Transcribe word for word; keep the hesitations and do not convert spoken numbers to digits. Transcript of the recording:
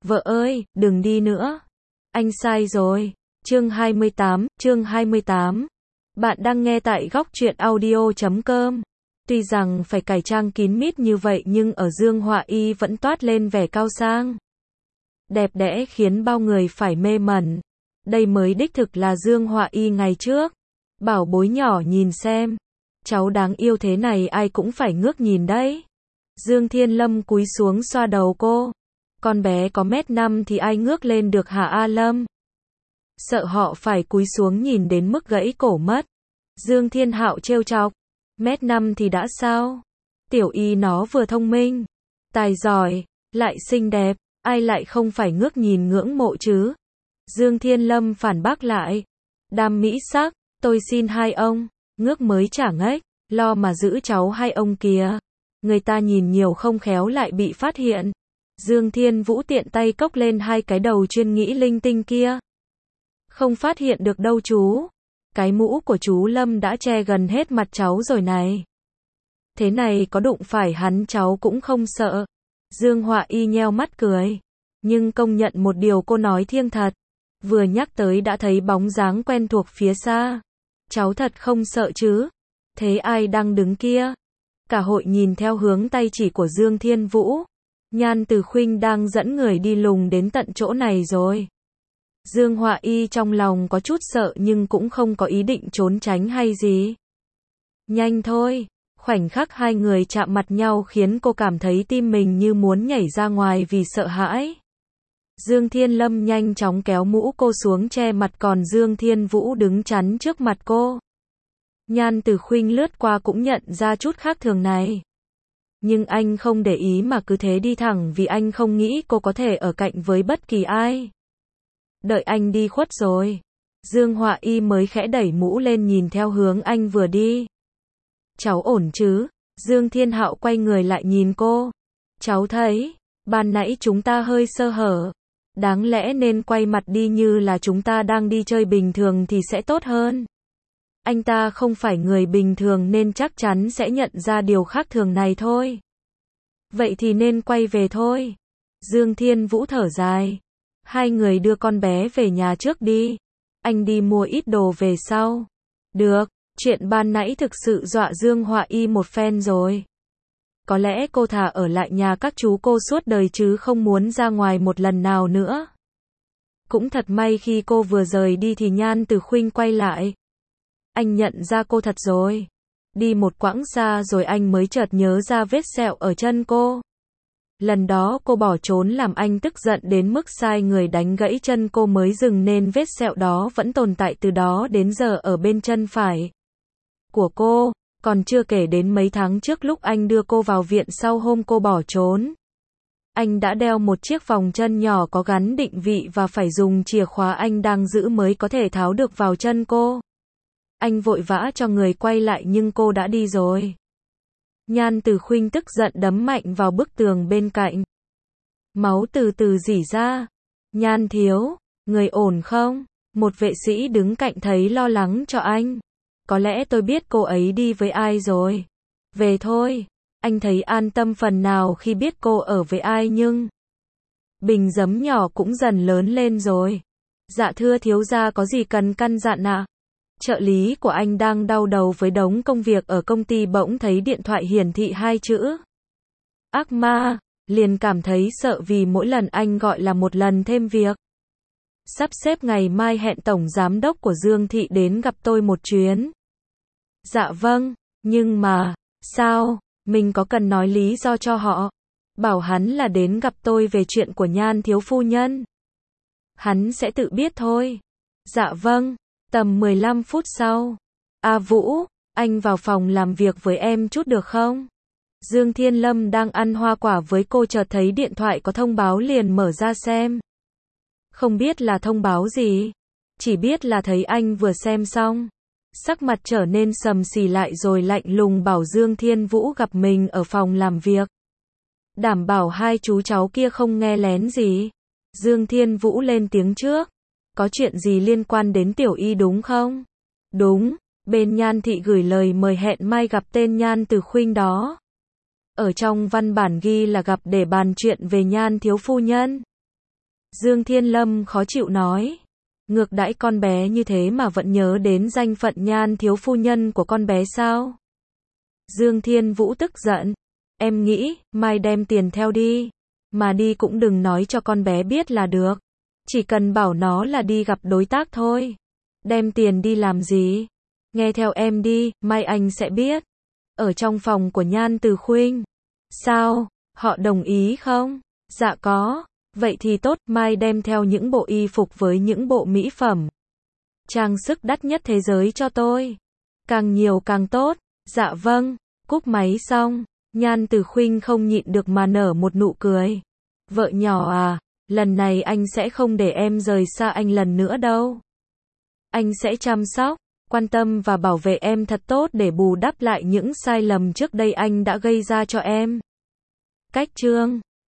Vợ ơi, đừng đi nữa. Anh sai rồi. Chương hai mươi tám, chương hai mươi tám. Bạn đang nghe tại góc truyện audio chấm com. Tuy rằng phải cải trang kín mít như vậy nhưng ở Dương Họa Y vẫn toát lên vẻ cao sang. Đẹp đẽ khiến bao người phải mê mẩn. Đây mới đích thực là Dương Họa Y ngày trước. Bảo bối nhỏ nhìn xem. Cháu đáng yêu thế này ai cũng phải ngước nhìn đấy. Dương Thiên Lâm cúi xuống xoa đầu cô. Con bé có mét năm thì ai ngước lên được hả A Lâm? Sợ họ phải cúi xuống nhìn đến mức gãy cổ mất. Dương Thiên Hạo trêu chọc. Mét năm thì đã sao? Tiểu Y nó vừa thông minh, tài giỏi, lại xinh đẹp, ai lại không phải ngước nhìn ngưỡng mộ chứ? Dương Thiên Lâm phản bác lại. Đam mỹ sắc, tôi xin hai ông, ngước mới chả ngếch, lo mà giữ cháu hai ông kìa. Người ta nhìn nhiều không khéo lại bị phát hiện. Dương Thiên Vũ tiện tay cốc lên hai cái đầu chuyên nghĩ linh tinh kia. Không phát hiện được đâu chú. Cái mũ của chú Lâm đã che gần hết mặt cháu rồi này. Thế này có đụng phải hắn cháu cũng không sợ. Dương Họa Y nheo mắt cười. Nhưng công nhận một điều cô nói thiêng thật. Vừa nhắc tới đã thấy bóng dáng quen thuộc phía xa. Cháu thật không sợ chứ? Thế ai đang đứng kia? Cả hội nhìn theo hướng tay chỉ của Dương Thiên Vũ. Nhan Từ Khuynh đang dẫn người đi lùng đến tận chỗ này rồi. Dương Họa Y trong lòng có chút sợ nhưng cũng không có ý định trốn tránh hay gì. Nhanh thôi. Khoảnh khắc hai người chạm mặt nhau khiến cô cảm thấy tim mình như muốn nhảy ra ngoài vì sợ hãi. Dương Thiên Lâm nhanh chóng kéo mũ cô xuống che mặt còn Dương Thiên Vũ đứng chắn trước mặt cô. Nhan Từ Khuynh lướt qua cũng nhận ra chút khác thường này. Nhưng anh không để ý mà cứ thế đi thẳng vì anh không nghĩ cô có thể ở cạnh với bất kỳ ai. Đợi anh đi khuất rồi. Dương Họa Y mới khẽ đẩy mũ lên nhìn theo hướng anh vừa đi. Cháu ổn chứ? Dương Thiên Hạo quay người lại nhìn cô. Cháu thấy, ban nãy chúng ta hơi sơ hở. Đáng lẽ nên quay mặt đi như là chúng ta đang đi chơi bình thường thì sẽ tốt hơn. Anh ta không phải người bình thường nên chắc chắn sẽ nhận ra điều khác thường này thôi. Vậy thì nên quay về thôi. Dương Thiên Vũ thở dài. Hai người đưa con bé về nhà trước đi. Anh đi mua ít đồ về sau. Được, chuyện ban nãy thực sự dọa Dương Họa Y một phen rồi. Có lẽ cô thà ở lại nhà các chú cô suốt đời chứ không muốn ra ngoài một lần nào nữa. Cũng thật may khi cô vừa rời đi thì Nhan Từ Khuynh quay lại. Anh nhận ra cô thật rồi. Đi một quãng xa rồi anh mới chợt nhớ ra vết sẹo ở chân cô. Lần đó cô bỏ trốn làm anh tức giận đến mức sai người đánh gãy chân cô mới dừng nên vết sẹo đó vẫn tồn tại từ đó đến giờ ở bên chân phải của cô. Còn chưa kể đến mấy tháng trước lúc anh đưa cô vào viện sau hôm cô bỏ trốn. Anh đã đeo một chiếc vòng chân nhỏ có gắn định vị và phải dùng chìa khóa anh đang giữ mới có thể tháo được vào chân cô. Anh vội vã cho người quay lại nhưng cô đã đi rồi. Nhan Từ Khuynh tức giận đấm mạnh vào bức tường bên cạnh. Máu từ từ rỉ ra. Nhan thiếu, người ổn không? Một vệ sĩ đứng cạnh thấy lo lắng cho anh. Có lẽ tôi biết cô ấy đi với ai rồi. Về thôi. Anh thấy an tâm phần nào khi biết cô ở với ai nhưng... Bình giấm nhỏ cũng dần lớn lên rồi. Dạ thưa thiếu gia có gì cần căn dặn ạ? À? Trợ lý của anh đang đau đầu với đống công việc ở công ty bỗng thấy điện thoại hiển thị hai chữ ác ma, liền cảm thấy sợ vì mỗi lần anh gọi là một lần thêm việc. Sắp xếp ngày mai hẹn tổng giám đốc của Dương Thị đến gặp tôi một chuyến. Dạ vâng, nhưng mà, sao, mình có cần nói lý do cho họ? Bảo hắn là đến gặp tôi về chuyện của Nhan thiếu phu nhân. Hắn sẽ tự biết thôi. Dạ vâng. Tầm mười lăm phút sau. A Vũ, anh vào phòng làm việc với em chút được không? Dương Thiên Lâm đang ăn hoa quả với cô chợt thấy điện thoại có thông báo liền mở ra xem. Không biết là thông báo gì. Chỉ biết là thấy anh vừa xem xong. Sắc mặt trở nên sầm xì lại rồi lạnh lùng bảo Dương Thiên Vũ gặp mình ở phòng làm việc. Đảm bảo hai chú cháu kia không nghe lén gì. Dương Thiên Vũ lên tiếng trước. Có chuyện gì liên quan đến Tiểu Y đúng không? Đúng, bên Nhan Thị gửi lời mời hẹn mai gặp tên Nhan Từ Khuynh đó. Ở trong văn bản ghi là gặp để bàn chuyện về Nhan thiếu phu nhân. Dương Thiên Lâm khó chịu nói. Ngược đãi con bé như thế mà vẫn nhớ đến danh phận Nhan thiếu phu nhân của con bé sao? Dương Thiên Vũ tức giận. Em nghĩ, mai đem tiền theo đi. Mà đi cũng đừng nói cho con bé biết là được. Chỉ cần bảo nó là đi gặp đối tác thôi. Đem tiền đi làm gì? Nghe theo em đi, mai anh sẽ biết. Ở trong phòng của Nhan Từ Khuynh. Sao? Họ đồng ý không? Dạ có. Vậy thì tốt, mai đem theo những bộ y phục với những bộ mỹ phẩm. Trang sức đắt nhất thế giới cho tôi. Càng nhiều càng tốt. Dạ vâng. Cúp máy xong, Nhan Từ Khuynh không nhịn được mà nở một nụ cười. Vợ nhỏ à, lần này anh sẽ không để em rời xa anh lần nữa đâu. Anh sẽ chăm sóc, quan tâm và bảo vệ em thật tốt để bù đắp lại những sai lầm trước đây anh đã gây ra cho em. Cách chương